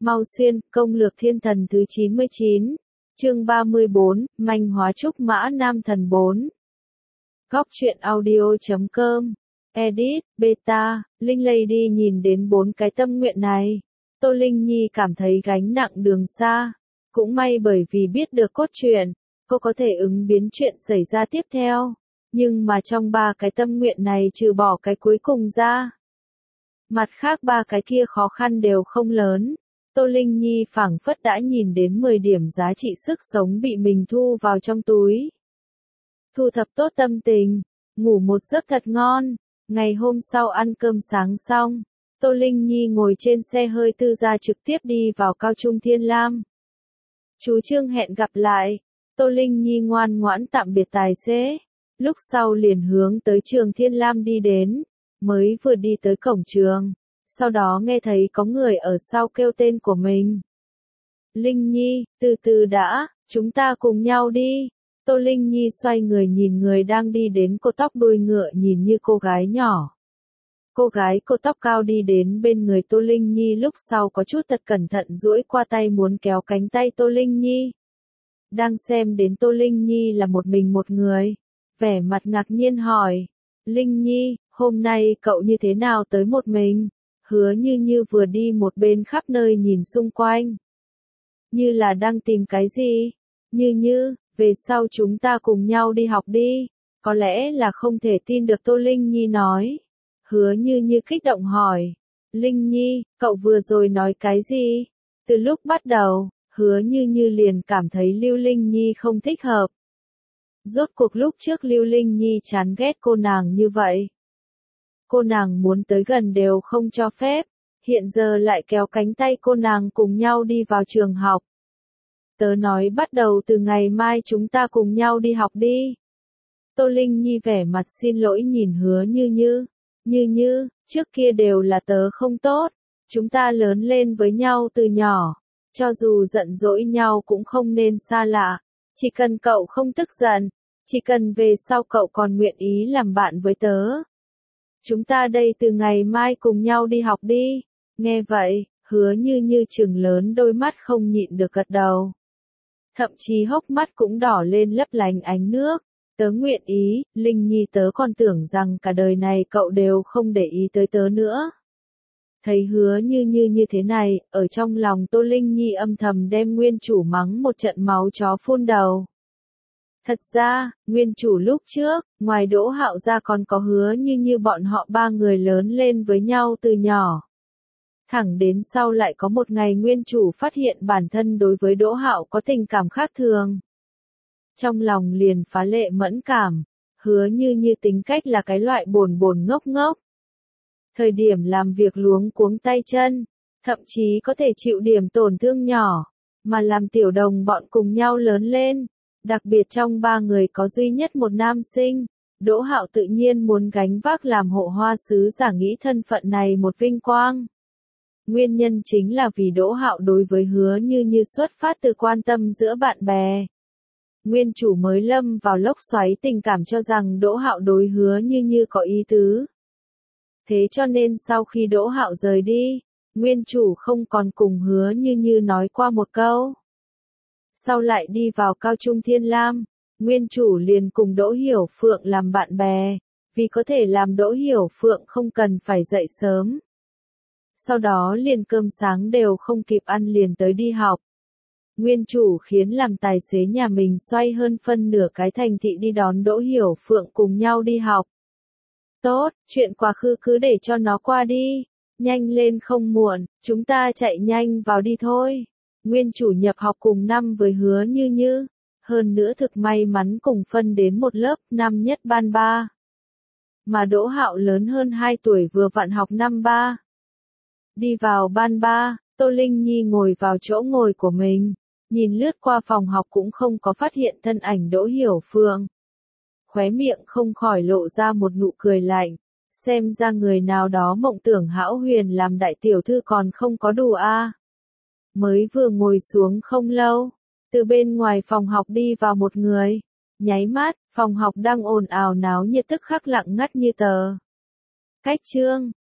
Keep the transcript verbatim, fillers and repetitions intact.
Mau Xuyên, công lược thiên thần thứ chín mươi chín. Chương ba mươi bốn, manh hóa trúc mã nam thần bốn. Góc truyện audio chấm com. Edit, beta, Linh Lady nhìn đến bốn cái tâm nguyện này. Tô Linh Nhi cảm thấy gánh nặng đường xa. Cũng may bởi vì biết được cốt truyện, cô có thể ứng biến chuyện xảy ra tiếp theo. Nhưng mà trong ba cái tâm nguyện này trừ bỏ cái cuối cùng ra, mặt khác ba cái kia khó khăn đều không lớn. Tô Linh Nhi phảng phất đã nhìn đến mười điểm giá trị sức sống bị mình thu vào trong túi. Thu thập tốt tâm tình, ngủ một giấc thật ngon. Ngày hôm sau ăn cơm sáng xong, Tô Linh Nhi ngồi trên xe hơi tư gia trực tiếp đi vào Cao Trung Thiên Lam. Chú Trương hẹn gặp lại. Tô Linh Nhi ngoan ngoãn tạm biệt tài xế. Lúc sau liền hướng tới trường Thiên Lam đi đến. Mới vừa đi tới cổng trường, sau đó nghe thấy có người ở sau kêu tên của mình. Linh Nhi, từ từ đã, chúng ta cùng nhau đi. Tô Linh Nhi xoay người nhìn người đang đi đến cô tóc đuôi ngựa nhìn như cô gái nhỏ. Cô gái cô tóc cao đi đến bên người Tô Linh Nhi lúc sau có chút thật cẩn thận duỗi qua tay muốn kéo cánh tay Tô Linh Nhi. Đang xem đến Tô Linh Nhi là một mình một người, vẻ mặt ngạc nhiên hỏi. Linh Nhi, hôm nay cậu như thế nào tới một mình? Hứa như như vừa đi một bên khắp nơi nhìn xung quanh. Như là đang tìm cái gì? Như như, về sau chúng ta cùng nhau đi học đi. Có lẽ là không thể tin được Tô Linh Nhi nói. Hứa như như kích động hỏi. Linh Nhi, cậu vừa rồi nói cái gì? Từ lúc bắt đầu, hứa như như liền cảm thấy Lưu Linh Nhi không thích hợp. Rốt cuộc lúc trước Lưu Linh Nhi chán ghét cô nàng như vậy. Cô nàng muốn tới gần đều không cho phép, hiện giờ lại kéo cánh tay cô nàng cùng nhau đi vào trường học. Tớ nói bắt đầu từ ngày mai chúng ta cùng nhau đi học đi. Tô Linh Nhi vẻ mặt xin lỗi nhìn hứa như như. Như như, trước kia đều là tớ không tốt, chúng ta lớn lên với nhau từ nhỏ. Cho dù giận dỗi nhau cũng không nên xa lạ. Chỉ cần cậu không tức giận, chỉ cần về sau cậu còn nguyện ý làm bạn với tớ. Chúng ta đây từ ngày mai cùng nhau đi học đi. Nghe vậy, hứa như như trừng lớn đôi mắt không nhịn được gật đầu. Thậm chí hốc mắt cũng đỏ lên lấp lánh ánh nước. Tớ nguyện ý, Linh Nhi tớ còn tưởng rằng cả đời này cậu đều không để ý tới tớ nữa. Thấy hứa như như như thế này, ở trong lòng Tô Linh Nhi âm thầm đem nguyên chủ mắng một trận máu chó phun đầu. Thật ra, nguyên chủ lúc trước, ngoài Đỗ Hạo ra còn có hứa như như bọn họ ba người lớn lên với nhau từ nhỏ. Thẳng đến sau lại có một ngày nguyên chủ phát hiện bản thân đối với Đỗ Hạo có tình cảm khác thường. Trong lòng liền phá lệ mẫn cảm, hứa như như tính cách là cái loại bồn bồn ngốc ngốc. Thời điểm làm việc luống cuống tay chân, thậm chí có thể chịu điểm tổn thương nhỏ, mà làm tiểu đồng bọn cùng nhau lớn lên. Đặc biệt trong ba người có duy nhất một nam sinh, Đỗ Hạo tự nhiên muốn gánh vác làm hộ hoa sứ giả nghĩ thân phận này một vinh quang. Nguyên nhân chính là vì Đỗ Hạo đối với hứa như như xuất phát từ quan tâm giữa bạn bè. Nguyên chủ mới lâm vào lốc xoáy tình cảm cho rằng Đỗ Hạo đối hứa như như có ý tứ. Thế cho nên sau khi Đỗ Hạo rời đi, nguyên chủ không còn cùng hứa như như nói qua một câu. Sau lại đi vào Cao Trung Thiên Lam, nguyên chủ liền cùng Đỗ Hiểu Phượng làm bạn bè, vì có thể làm Đỗ Hiểu Phượng không cần phải dậy sớm. Sau đó liền cơm sáng đều không kịp ăn liền tới đi học. Nguyên chủ khiến làm tài xế nhà mình xoay hơn phân nửa cái thành thị đi đón Đỗ Hiểu Phượng cùng nhau đi học. Tốt, chuyện quá khứ cứ để cho nó qua đi. Nhanh lên không muộn, chúng ta chạy nhanh vào đi thôi. Nguyên chủ nhập học cùng năm với hứa như như. Hơn nữa thực may mắn cùng phân đến một lớp năm nhất ban ba. Mà Đỗ Hạo lớn hơn hai tuổi vừa vặn học năm ba. Đi vào ban ba, Tô Linh Nhi ngồi vào chỗ ngồi của mình. Nhìn lướt qua phòng học cũng không có phát hiện thân ảnh Đỗ Hiểu Phượng. Khóe miệng không khỏi lộ ra một nụ cười lạnh. Xem ra người nào đó mộng tưởng hão huyền làm đại tiểu thư còn không có đủ a. À. Mới vừa ngồi xuống không lâu, từ bên ngoài phòng học đi vào một người. Nháy mắt, phòng học đang ồn ào náo nhiệt tức khắc lặng ngắt như tờ. Cách chương,